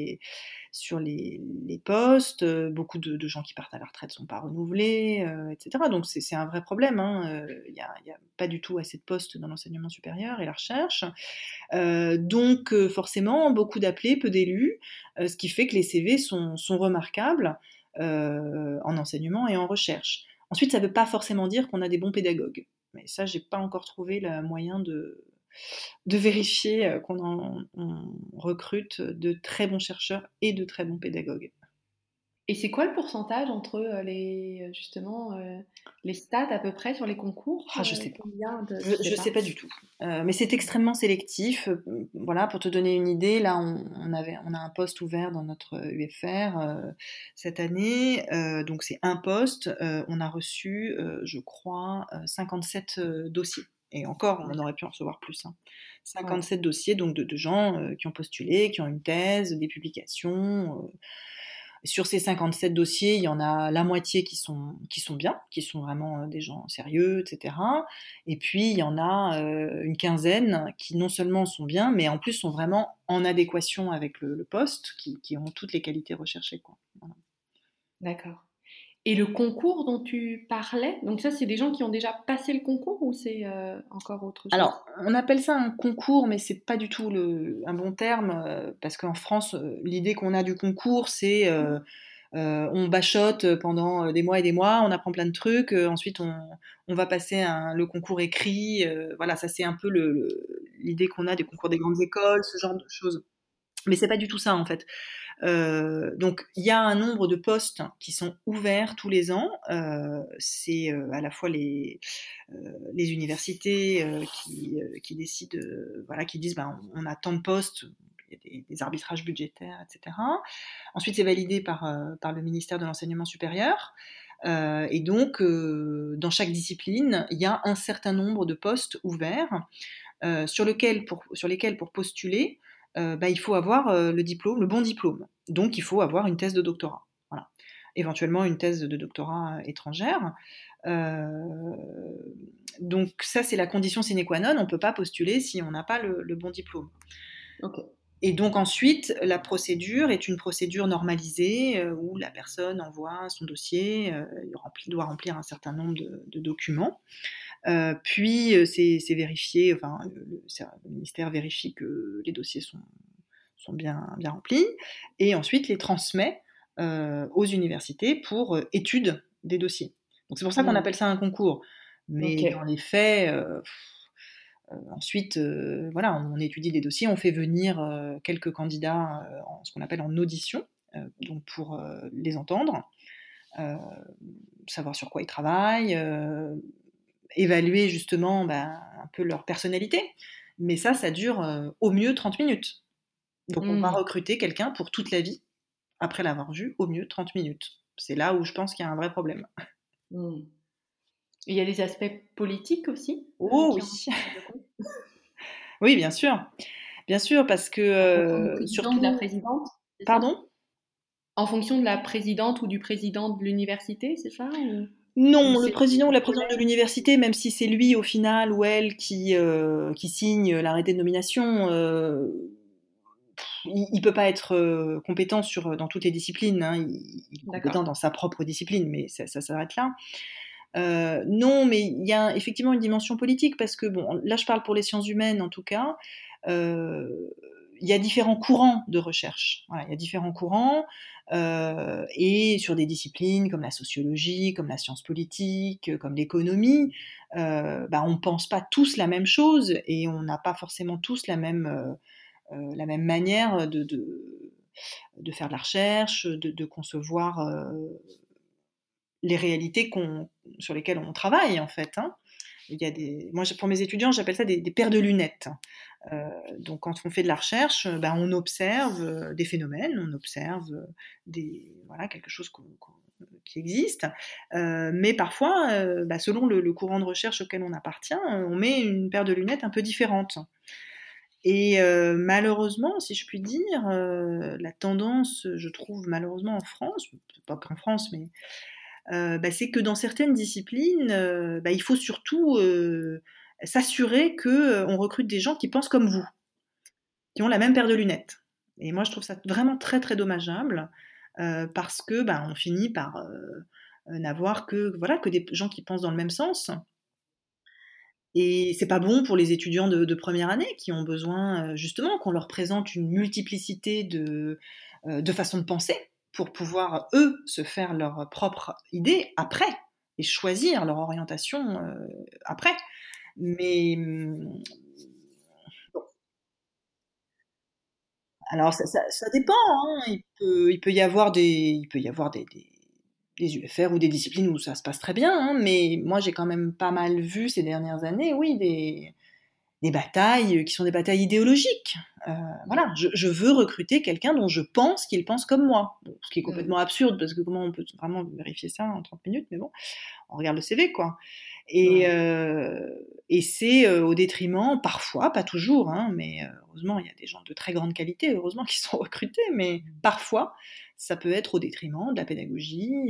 sur les postes, beaucoup de gens qui partent à la retraite ne sont pas renouvelés, etc. Donc c'est un vrai problème, hein. Y a pas du tout assez de postes dans l'enseignement supérieur et la recherche. Donc forcément, beaucoup d'appelés, peu d'élus, ce qui fait que les CV sont remarquables en enseignement et en recherche. Ensuite, ça ne veut pas forcément dire qu'on a des bons pédagogues. Mais ça, j'ai pas encore trouvé le moyen de vérifier on recrute de très bons chercheurs et de très bons pédagogues. Et c'est quoi le pourcentage entre justement, les stats à peu près sur les concours? Ah, je sais pas. Combien de... Tu sais Je sais pas? pas du tout. Mais c'est extrêmement sélectif. Voilà, pour te donner une idée, là, on a un poste ouvert dans notre UFR cette année. Donc c'est un poste. On a reçu, je crois, 57 dossiers. Et encore, on aurait pu en recevoir plus, hein. Ouais. 57 dossiers, donc de gens qui ont postulé, qui ont une thèse, des publications. Sur ces 57 dossiers, il y en a la moitié qui sont bien, qui sont vraiment des gens sérieux, etc. Et puis, il y en a une quinzaine qui non seulement sont bien, mais en plus sont vraiment en adéquation avec le poste, qui ont toutes les qualités recherchées, quoi. Voilà. D'accord. Et le concours dont tu parlais, donc ça, c'est des gens qui ont déjà passé le concours ou c'est encore autre chose? Alors, on appelle ça un concours, mais c'est pas du tout un bon terme, parce qu'en France, l'idée qu'on a du concours, c'est on bachote pendant des mois et des mois, on apprend plein de trucs, ensuite on va passer le concours écrit, voilà, ça c'est un peu l'idée qu'on a des concours des grandes écoles, ce genre de choses. Mais c'est pas du tout ça en fait. Donc il y a un nombre de postes qui sont ouverts tous les ans. C'est à la fois les universités qui décident, voilà, qui disent ben, on a tant de postes, il y a des arbitrages budgétaires, etc. Ensuite, c'est validé par le ministère de l'Enseignement supérieur. Et donc, dans chaque discipline, il y a un certain nombre de postes ouverts sur lesquels, pour postuler, bah, il faut avoir le diplôme, le bon diplôme. Donc, il faut avoir une thèse de doctorat. Voilà. Éventuellement, une thèse de doctorat étrangère. Euh, donc, ça, c'est la condition sine qua non. On ne peut pas postuler si on n'a pas le bon diplôme. Ok. Et donc ensuite, la procédure est une procédure normalisée où la personne envoie son dossier, doit remplir un certain nombre de documents. Puis c'est vérifié, enfin le ministère vérifie que les dossiers sont bien, bien remplis et ensuite les transmet aux universités pour étude des dossiers. Donc c'est pour ça qu'on appelle ça un concours. Mais dans Ok. les faits, ensuite, voilà, on étudie des dossiers, on fait venir quelques candidats en ce qu'on appelle en audition, donc pour les entendre, euh, savoir sur quoi ils travaillent, évaluer justement un peu leur personnalité. Mais ça dure au mieux 30 minutes. Donc on va Hmm. recruter quelqu'un pour toute la vie, après l'avoir vu, au mieux 30 minutes. C'est là où je pense qu'il y a un vrai problème. Hmm. Il y a des aspects politiques aussi Oh qui oui, rentrent en ligne de compte, oui, bien sûr, parce que en fonction du président ou de la surtout, présidente, c'est ça? pardon. En fonction de la présidente ou du président de l'université, c'est ça? Ou Non, le c'est président ou les la présidente de collègues? l'université, même si c'est lui au final ou elle qui signe l'arrêté de nomination, il peut pas être compétent dans toutes les disciplines, hein. Il est compétent D'accord. dans sa propre discipline, mais ça s'arrête là. Non, mais il y a effectivement une dimension politique parce que bon, là je parle pour les sciences humaines en tout cas. euh, il y a différents courants de recherche. Voilà, il y a différents courants, et sur des disciplines comme la sociologie, comme la science politique, comme l'économie, on pense pas tous la même chose et on n'a pas forcément tous la même manière de faire de la recherche, de concevoir les réalités sur lesquelles on travaille en fait. Hein. Il y a moi, pour mes étudiants, j'appelle ça des paires de lunettes. Donc, quand on fait de la recherche, on observe des phénomènes, on observe quelque chose qui existe. Mais parfois, selon le courant de recherche auquel on appartient, on met une paire de lunettes un peu différente. Et malheureusement, si je puis dire, la tendance, je trouve malheureusement en France, pas qu'en France, mais c'est que dans certaines disciplines, il faut surtout s'assurer qu'on recrute des gens qui pensent comme vous, qui ont la même paire de lunettes. Et moi, je trouve ça vraiment très très dommageable parce que on finit par n'avoir que des gens qui pensent dans le même sens. Et c'est pas bon pour les étudiants de première année qui ont besoin justement qu'on leur présente une multiplicité de façons de penser pour pouvoir, eux, se faire leur propre idée après et choisir leur orientation après. Mais bon. Alors ça dépend, hein. Il peut y avoir des UFR ou des disciplines où ça se passe très bien, hein, mais moi j'ai quand même pas mal vu ces dernières années, oui, des batailles qui sont des batailles idéologiques. Voilà, je veux recruter quelqu'un dont je pense qu'il pense comme moi. Bon, ce qui est complètement absurde, parce que comment on peut vraiment vérifier ça en 30 minutes, mais bon, on regarde le CV, quoi. Et c'est au détriment, parfois, pas toujours, hein, mais heureusement, il y a des gens de très grande qualité, heureusement, qui sont recrutés, mais parfois, ça peut être au détriment de la pédagogie,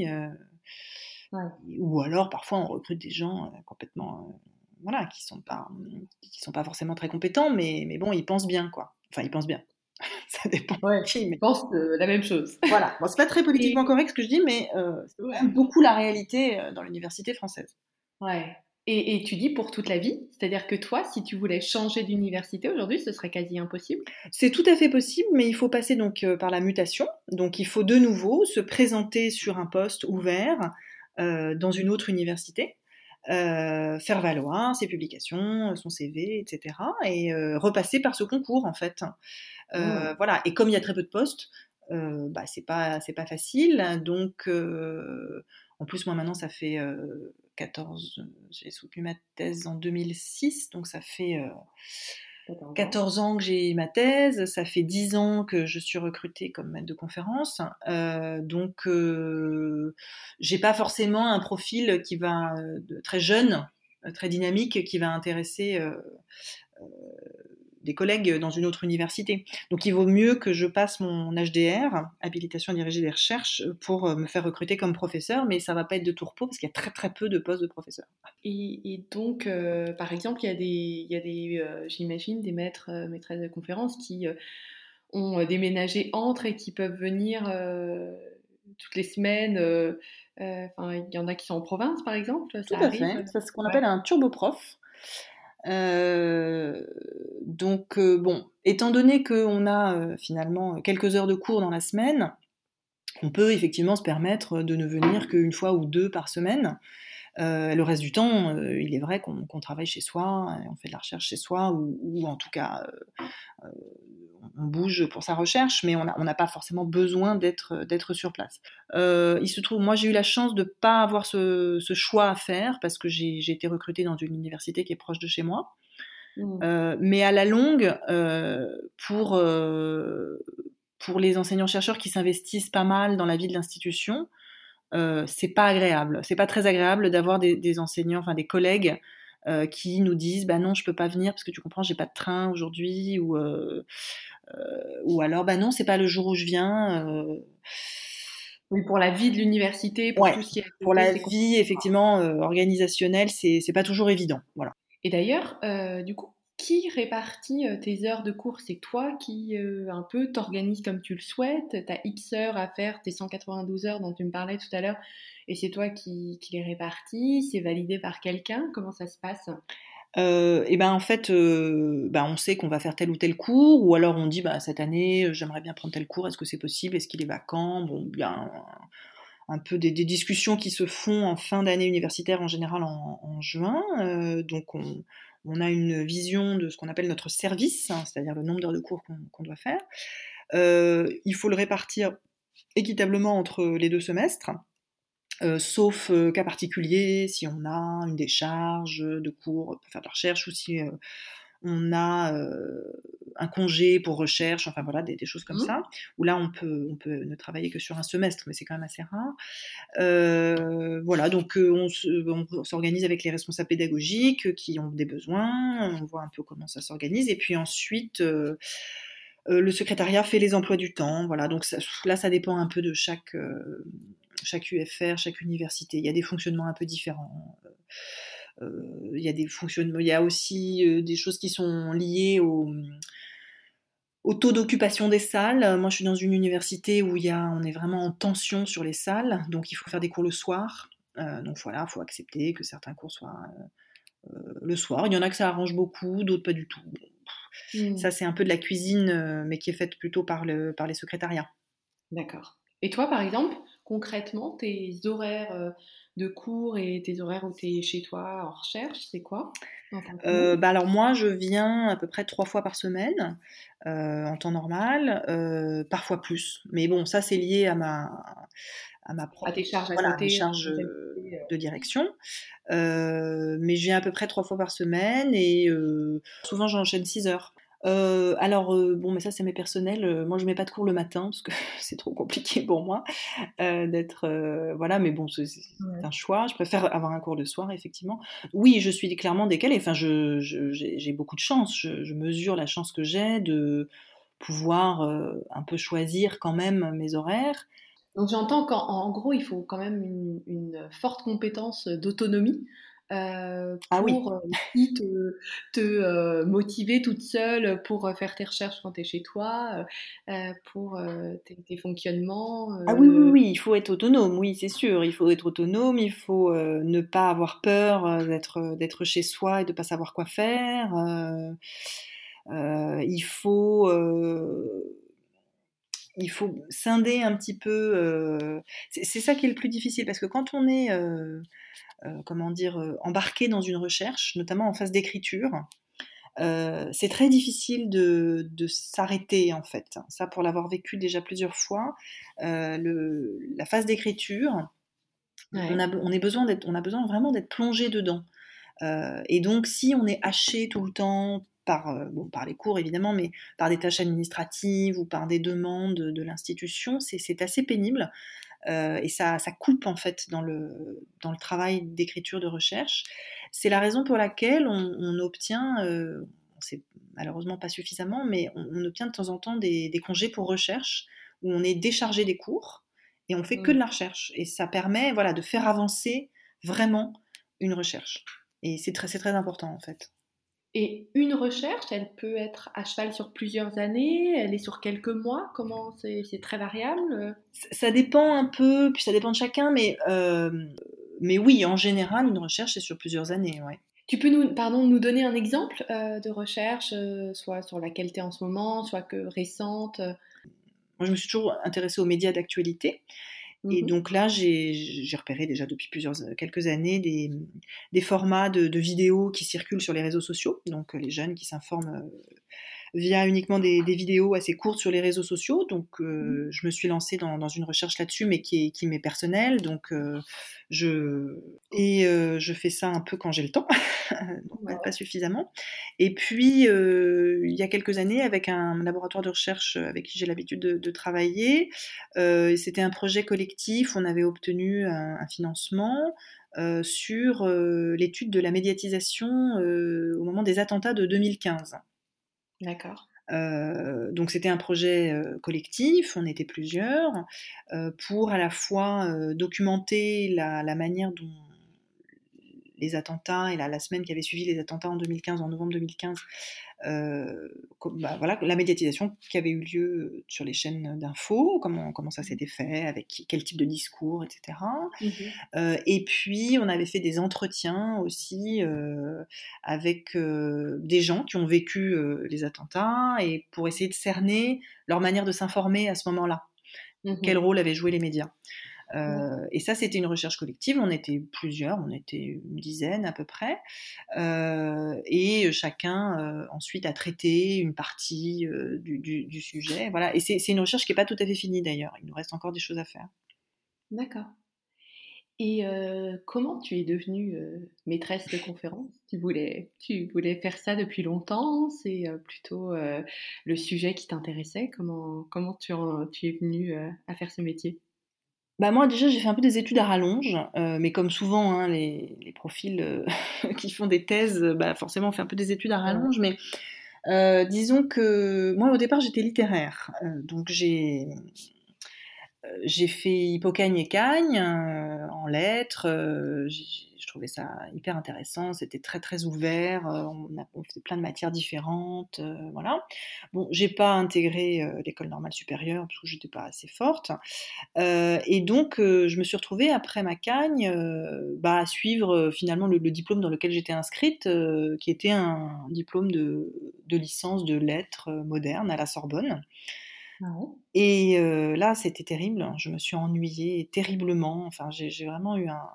ou alors, parfois, on recrute des gens complètement... qui sont pas forcément très compétents, mais bon, ils pensent bien, quoi. Enfin, ils pensent bien. Ça dépend. Ouais, ils pensent la même chose. Voilà. Bon, c'est pas très politiquement correct ce que je dis, mais c'est quand même beaucoup la réalité dans l'université française. Ouais. Et tu dis pour toute la vie, c'est-à-dire que toi, si tu voulais changer d'université aujourd'hui, ce serait quasi impossible? C'est tout à fait possible, mais il faut passer donc par la mutation. Donc il faut de nouveau se présenter sur un poste ouvert dans une autre université. Faire valoir ses publications, son CV, etc. Et repasser par ce concours en fait. Voilà. Et comme il y a très peu de postes, c'est pas facile. Donc en plus moi maintenant ça fait 14, j'ai soutenu ma thèse en 2006, donc ça fait 14 ans que j'ai ma thèse, ça fait 10 ans que je suis recrutée comme maître de conférence, donc j'ai pas forcément un profil qui va très jeune, très dynamique, qui va intéresser des collègues dans une autre université. Donc il vaut mieux que je passe mon HDR, habilitation à diriger des recherches, pour me faire recruter comme professeur, mais ça va pas être de tout repos parce qu'il y a très très peu de postes de professeur. Et donc, par exemple, il y a des j'imagine, des maîtresses de conférences qui ont déménagé entre et qui peuvent venir toutes les semaines. Il y en a qui sont en province, par exemple, Tout ça à arrive. fait, c'est ce qu'on appelle un turboprof. Donc, bon, étant donné qu'on a finalement quelques heures de cours dans la semaine, on peut effectivement se permettre de ne venir qu'une fois ou deux par semaine. Le reste du temps, il est vrai qu'on travaille chez soi, on fait de la recherche chez soi, ou en tout cas, on bouge pour sa recherche, mais on n'a pas forcément besoin d'être sur place. Il se trouve, moi j'ai eu la chance de ne pas avoir ce choix à faire, parce que j'ai été recrutée dans une université qui est proche de chez moi. Mais à la longue, pour les enseignants-chercheurs qui s'investissent pas mal dans la vie de l'institution, c'est pas agréable. C'est pas très agréable d'avoir des enseignants, enfin des collègues qui nous disent bah non, je peux pas venir parce que tu comprends, j'ai pas de train aujourd'hui, ou alors bah non, c'est pas le jour où je viens. Oui, pour la vie de l'université, pour tout ce qui est pour la vie effectivement organisationnelle, c'est pas toujours évident. Voilà. Et d'ailleurs, du coup, qui répartit tes heures de cours? C'est toi qui un peu t'organises comme tu le souhaites? Tu as X heures à faire, tes 192 heures dont tu me parlais tout à l'heure, et c'est toi qui les répartis? C'est validé par quelqu'un? Comment ça se passe? Et ben en fait, on sait qu'on va faire tel ou tel cours, ou alors on dit bah cette année j'aimerais bien prendre tel cours, est-ce que c'est possible, est-ce qu'il est vacant? Bon, il y a un peu des discussions qui se font en fin d'année universitaire en général en juin. Donc on a une vision de ce qu'on appelle notre service, hein, c'est-à-dire le nombre d'heures de cours qu'on doit faire. Il faut le répartir équitablement entre les 2 semestres. Sauf cas particulier, si on a une décharge de cours pour faire de la recherche, ou si on a un congé pour recherche, enfin voilà, des choses comme ça, où là on peut ne travailler que sur un semestre, mais c'est quand même assez rare. Voilà, donc on s'organise avec les responsables pédagogiques qui ont des besoins, on voit un peu comment ça s'organise, et puis ensuite le secrétariat fait les emplois du temps, voilà, donc là ça dépend un peu de chaque UFR, chaque université. Il y a des fonctionnements un peu différents. Il y a des fonctionnements, il y a aussi des choses qui sont liées au taux d'occupation des salles. Moi, je suis dans une université où on est vraiment en tension sur les salles, donc il faut faire des cours le soir. Donc voilà, il faut accepter que certains cours soient le soir. Il y en a que ça arrange beaucoup, d'autres pas du tout. Ça, c'est un peu de la cuisine, mais qui est faite plutôt par les secrétariats. D'accord. Et toi, par exemple, concrètement, tes horaires de cours et tes horaires où tu es chez toi en recherche, c'est quoi en tant que semaine? Alors moi, je viens à peu près 3 fois par semaine, en temps normal, parfois plus. Mais bon, ça, c'est lié à ma À propre, tes charges à voilà, à mes côté, charges responsabilités, de direction. Mais je viens à peu près 3 fois par semaine, et souvent j'enchaîne 6 heures. Alors, bon, mais ça c'est mes personnels. Moi je mets pas de cours le matin parce que c'est trop compliqué pour moi d'être. Voilà, mais bon, c'est Ouais. un choix. Je préfère avoir un cours le soir, effectivement. Oui, je suis clairement décalée. Enfin, j'ai beaucoup de chance. Je mesure la chance que j'ai de pouvoir un peu choisir quand même mes horaires. Donc j'entends qu'en gros, il faut quand même une forte compétence d'autonomie Ah oui. pour aussi te motiver toute seule pour faire tes recherches quand tu es chez toi, pour tes fonctionnements. Ah oui, oui, oui, il faut être autonome, oui, c'est sûr. Il faut être autonome, il faut ne pas avoir peur d'être chez soi et de ne pas savoir quoi faire. Il faut, scinder un petit peu. C'est ça qui est le plus difficile, parce que quand on est, comment dire, embarqué dans une recherche, notamment en phase d'écriture, c'est très difficile de s'arrêter, en fait. Ça, pour l'avoir vécu déjà plusieurs fois, la phase d'écriture, Ouais. on a besoin vraiment d'être plongé dedans. Et donc, si on est haché tout le temps par les cours évidemment, mais par des tâches administratives ou par des demandes de l'institution, c'est assez pénible. Et ça coupe en fait dans le travail d'écriture de recherche. C'est la raison pour laquelle on obtient, c'est malheureusement pas suffisamment, mais on obtient de temps en temps des congés pour recherche, où on est déchargé des cours et on fait que de Mm. la recherche. Et ça permet, voilà, de faire avancer vraiment une recherche. Et c'est très important en fait. Et une recherche, elle peut être à cheval sur plusieurs années, elle est sur quelques mois, comment c'est très variable? Ça dépend un peu, puis ça dépend de chacun, mais oui, en général, une recherche, c'est sur plusieurs années, ouais. Tu peux nous donner un exemple de recherche, soit sur laquelle tu es en ce moment, soit que récente? Moi, je me suis toujours intéressée aux médias d'actualité. Et Mhm. donc là, j'ai repéré déjà depuis quelques années des formats de vidéos qui circulent sur les réseaux sociaux. Donc les jeunes qui s'informent via uniquement des vidéos assez courtes sur les réseaux sociaux. Donc je me suis lancée dans une recherche là-dessus, mais qui m'est personnelle. Donc je fais ça un peu quand j'ai le temps, donc pas Ouais. suffisamment. Et puis il y a quelques années, avec un laboratoire de recherche avec qui j'ai l'habitude de travailler, c'était un projet collectif. On avait obtenu un financement sur l'étude de la médiatisation au moment des attentats de 2015. D'accord. Donc c'était un projet collectif, on était plusieurs, pour à la fois documenter la manière dont les attentats et la semaine qui avait suivi les attentats en 2015, en novembre 2015, voilà, la médiatisation qui avait eu lieu sur les chaînes d'infos, comment ça s'était fait, avec quel type de discours, etc. Et puis, on avait fait des entretiens aussi avec des gens qui ont vécu les attentats et pour essayer de cerner leur manière de s'informer à ce moment-là. Quel rôle avaient joué les médias. Et ça, c'était une recherche collective. On était plusieurs, on était une dizaine à peu près. Et chacun ensuite a traité une partie du sujet. Voilà. Et c'est une recherche qui n'est pas tout à fait finie d'ailleurs. Il nous reste encore des choses à faire. D'accord. Et comment tu es devenue maîtresse de conférence? Tu voulais faire ça depuis longtemps? C'est plutôt le sujet qui t'intéressait? Comment tu es venue à faire ce métier? Bah moi déjà j'ai fait un peu des études à rallonge, mais comme souvent hein, les profils qui font des thèses, bah forcément on fait un peu des études à rallonge, mais disons que moi au départ j'étais littéraire, donc j'ai fait Hippocagne et Cagne en lettres. Je trouvais ça hyper intéressant. C'était très très ouvert. On faisait plein de matières différentes. Voilà. Bon, j'ai pas intégré l'école normale supérieure parce que j'étais pas assez forte. Et donc, je me suis retrouvée après ma Cagne à suivre finalement le diplôme dans lequel j'étais inscrite, qui était un diplôme de licence de lettres modernes à la Sorbonne. Ah ouais. Et là, c'était terrible. Je me suis ennuyée terriblement. Enfin, j'ai vraiment eu un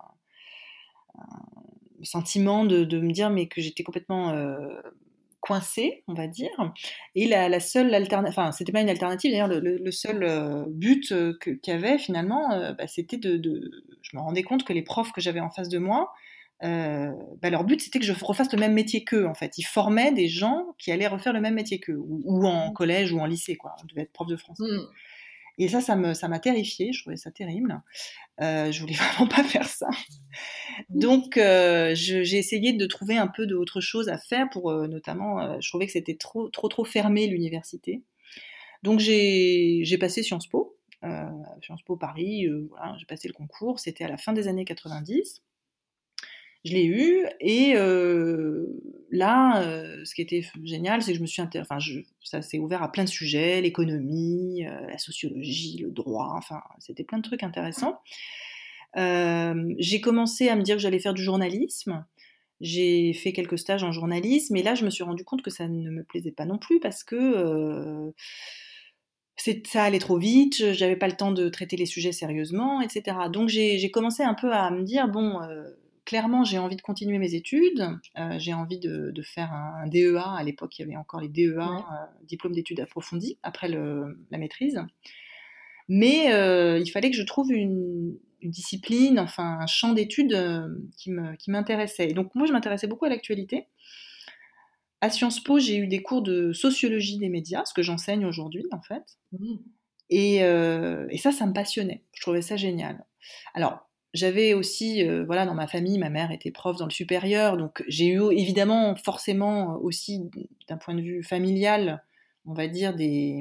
sentiment de me dire mais que j'étais complètement coincée, on va dire. Et la seule alternative, enfin, c'était pas une alternative d'ailleurs, le seul but qu'il y avait finalement, c'était je me rendais compte que les profs que j'avais en face de moi, leur but c'était que je refasse le même métier qu'eux en fait. Ils formaient des gens qui allaient refaire le même métier qu'eux, ou en collège ou en lycée, quoi. On devait être prof de français. Et ça m'a terrifiée, je trouvais ça terrible. Je voulais vraiment pas faire ça. Donc, j'ai essayé de trouver un peu d'autre chose à faire pour, notamment, je trouvais que c'était trop fermé l'université. Donc, j'ai passé Sciences Po, Sciences Po Paris, voilà, j'ai passé le concours, c'était à la fin des années 90. Je l'ai eu et là, ce qui était génial, c'est que je me suis ça s'est ouvert à plein de sujets, l'économie, la sociologie, le droit, enfin, c'était plein de trucs intéressants. J'ai commencé à me dire que j'allais faire du journalisme. J'ai fait quelques stages en journalisme et là, je me suis rendu compte que ça ne me plaisait pas non plus parce que ça allait trop vite, j'avais pas le temps de traiter les sujets sérieusement, etc. Donc j'ai commencé un peu à me dire, bon, clairement, j'ai envie de continuer mes études, j'ai envie de faire un DEA. À l'époque, il y avait encore les DEA, diplôme d'études approfondies, après la maîtrise. Mais il fallait que je trouve une discipline, enfin un champ d'études qui m'intéressait. Et donc moi, je m'intéressais beaucoup à l'actualité. À Sciences Po, j'ai eu des cours de sociologie des médias, ce que j'enseigne aujourd'hui en fait. Et ça me passionnait. Je trouvais ça génial. Alors, j'avais aussi, voilà, dans ma famille, ma mère était prof dans le supérieur, donc j'ai eu évidemment, forcément aussi, d'un point de vue familial, on va dire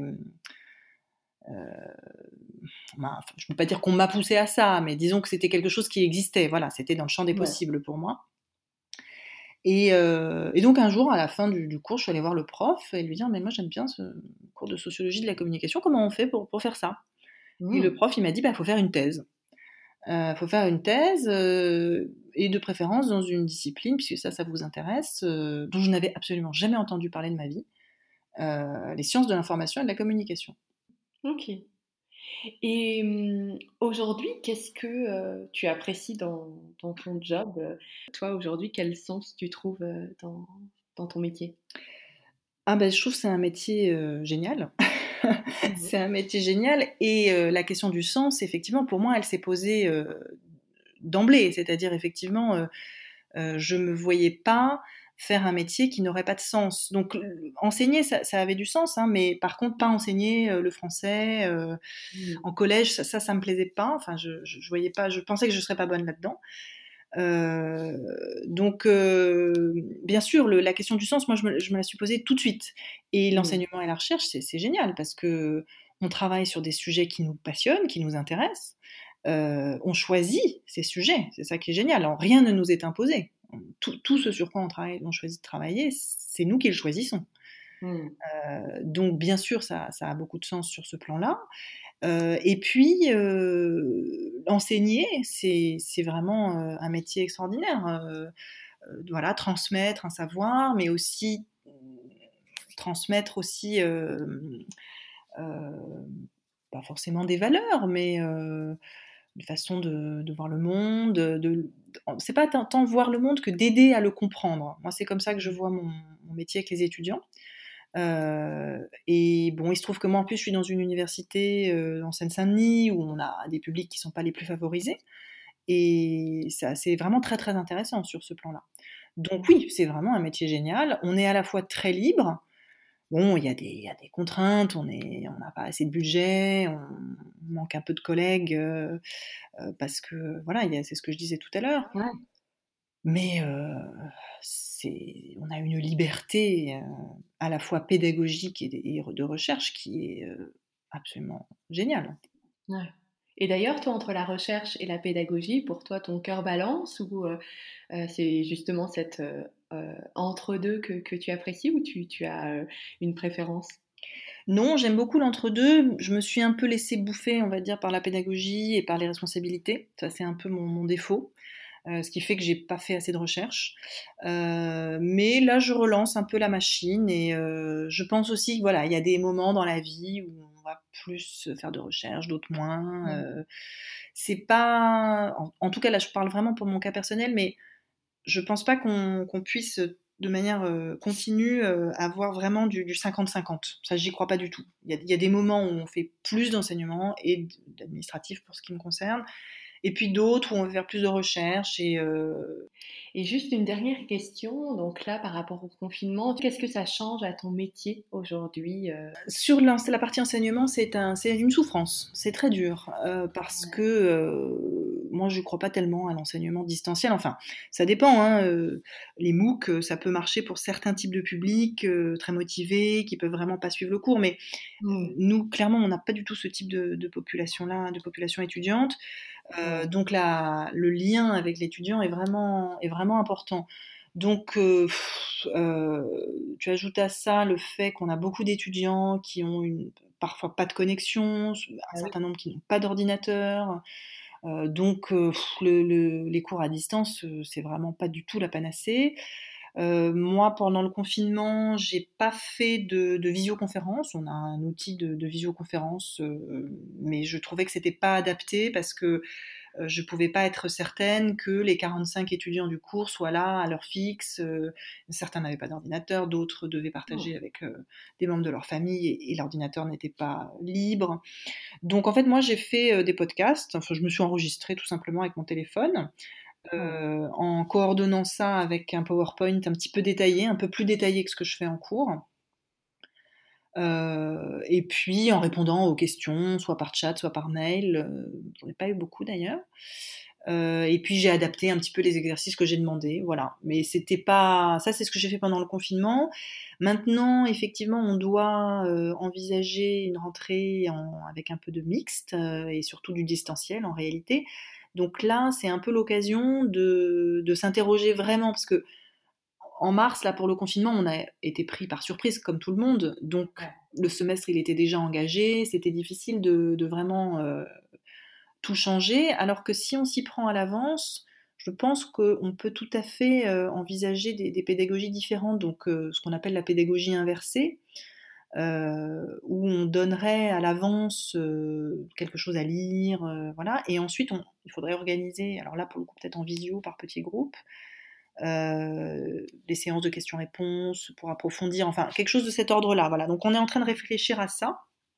je ne peux pas dire qu'on m'a poussé à ça, mais disons que c'était quelque chose qui existait. Voilà, c'était dans le champ des possibles pour moi. Et donc un jour, à la fin du cours, je suis allée voir le prof et lui dire mais moi j'aime bien ce cours de sociologie de la communication, comment on fait pour faire ça? Et le prof il m'a dit faut faire une thèse. Faut faire une thèse et de préférence dans une discipline, puisque ça vous intéresse, dont je n'avais absolument jamais entendu parler de ma vie, les sciences de l'information et de la communication. Ok. Et aujourd'hui, qu'est-ce que tu apprécies dans ton job? Toi, aujourd'hui, quel sens tu trouves dans ton métier? Je trouve que c'est un métier génial. C'est un métier génial et la question du sens, effectivement, pour moi, elle s'est posée d'emblée. C'est-à-dire, effectivement, je me voyais pas faire un métier qui n'aurait pas de sens. Donc, enseigner, ça avait du sens, hein, mais par contre, pas enseigner le français en collège, ça me plaisait pas. Enfin, je voyais pas, je pensais que je serais pas bonne là-dedans. Donc, bien sûr, la question du sens, moi, je me la suis posée tout de suite. Et l'enseignement et la recherche, c'est génial parce que on travaille sur des sujets qui nous passionnent, qui nous intéressent. On choisit ces sujets, c'est ça qui est génial. Alors, rien ne nous est imposé. tout ce sur quoi on choisit de travailler, c'est nous qui le choisissons. Donc bien sûr, ça a beaucoup de sens sur ce plan-là. Et puis, enseigner, c'est vraiment un métier extraordinaire. Voilà, transmettre un savoir, mais aussi transmettre aussi, pas forcément des valeurs, mais une façon de voir le monde. C'est pas tant voir le monde que d'aider à le comprendre. Moi, c'est comme ça que je vois mon métier avec les étudiants. Et bon, il se trouve que moi, en plus, je suis dans une université en Seine-Saint-Denis où on a des publics qui ne sont pas les plus favorisés. Et ça, c'est vraiment très, très intéressant sur ce plan-là. Donc oui, c'est vraiment un métier génial. On est à la fois très libre. Bon, il y a des contraintes, on n'a pas assez de budget, on manque un peu de collègues parce que, voilà, c'est ce que je disais tout à l'heure. Ouais. Mais on a une liberté à la fois pédagogique et de recherche qui est absolument géniale. Ouais. Et d'ailleurs, toi, entre la recherche et la pédagogie, pour toi, ton cœur balance ou c'est justement cette entre-deux que tu apprécies ou tu as une préférence? Non, j'aime beaucoup l'entre-deux. Je me suis un peu laissée bouffer, on va dire, par la pédagogie et par les responsabilités. Ça, c'est un peu mon défaut. Ce qui fait que j'ai pas fait assez de recherche. Mais là, je relance un peu la machine et je pense aussi que voilà, il y a des moments dans la vie où on va plus faire de recherche, d'autres moins. C'est pas, en tout cas là, je parle vraiment pour mon cas personnel, mais je pense pas qu'on puisse de manière continue avoir vraiment du 50-50. Ça, j'y crois pas du tout. Il y a des moments où on fait plus d'enseignement et d'administratif pour ce qui me concerne, et puis d'autres où on veut faire plus de recherche. Et juste une dernière question, donc là, par rapport au confinement, qu'est-ce que ça change à ton métier aujourd'hui? Sur la partie enseignement, c'est une souffrance, c'est très dur, parce que moi je ne crois pas tellement à l'enseignement distanciel, enfin ça dépend, hein, les MOOC, ça peut marcher pour certains types de publics très motivés, qui peuvent vraiment pas suivre le cours, mais nous clairement on n'a pas du tout ce type de population-là, de population étudiante. Donc le lien avec l'étudiant est vraiment important. Donc tu ajoutes à ça le fait qu'on a beaucoup d'étudiants qui ont parfois pas de connexion, un certain nombre qui n'ont pas d'ordinateur. Donc les cours à distance, c'est vraiment pas du tout la panacée. Moi, pendant le confinement, j'ai pas fait de visioconférence. On a un outil de visioconférence, mais je trouvais que c'était pas adapté parce que je pouvais pas être certaine que les 45 étudiants du cours soient là à l'heure fixe. Certains n'avaient pas d'ordinateur, d'autres devaient partager avec des membres de leur famille et l'ordinateur n'était pas libre. Donc en fait, moi, j'ai fait des podcasts. Enfin, je me suis enregistrée tout simplement avec mon téléphone. En coordonnant ça avec un PowerPoint un petit peu détaillé, un peu plus détaillé que ce que je fais en cours. Et puis en répondant aux questions, soit par chat, soit par mail. J'en ai pas eu beaucoup d'ailleurs. Et puis j'ai adapté un petit peu les exercices que j'ai demandés, voilà. Mais c'était pas... Ça, c'est ce que j'ai fait pendant le confinement. Maintenant, effectivement, on doit envisager une rentrée avec un peu de mixte et surtout du distanciel en réalité. Donc là, c'est un peu l'occasion de s'interroger vraiment, parce que en mars, là, pour le confinement, on a été pris par surprise, comme tout le monde. Donc, le semestre, il était déjà engagé. C'était difficile de vraiment tout changer. Alors que si on s'y prend à l'avance, je pense qu'on peut tout à fait envisager des pédagogies différentes. Donc, ce qu'on appelle la pédagogie inversée, où on donnerait à l'avance quelque chose à lire, voilà. Et ensuite, il faudrait organiser, alors là, pour le coup, peut-être en visio, par petits groupes, des séances de questions-réponses pour approfondir, enfin quelque chose de cet ordre-là. Voilà. Donc on est en train de réfléchir à ça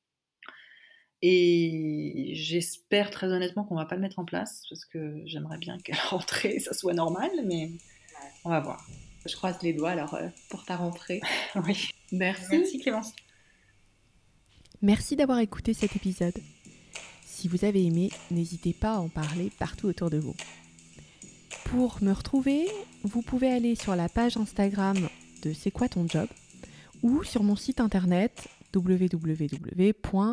et j'espère très honnêtement qu'on va pas le mettre en place parce que j'aimerais bien qu'à la rentrée ça soit normal, mais on va voir. Je croise les doigts alors pour ta rentrée. Oui. Merci Clémence. Merci d'avoir écouté cet épisode. Si vous avez aimé, n'hésitez pas à en parler partout autour de vous. Pour me retrouver, vous pouvez aller sur la page Instagram de C'est quoi ton job ou sur mon site internet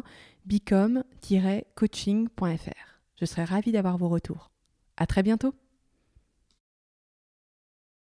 www.bicom-coaching.fr. Je serai ravie d'avoir vos retours. À très bientôt.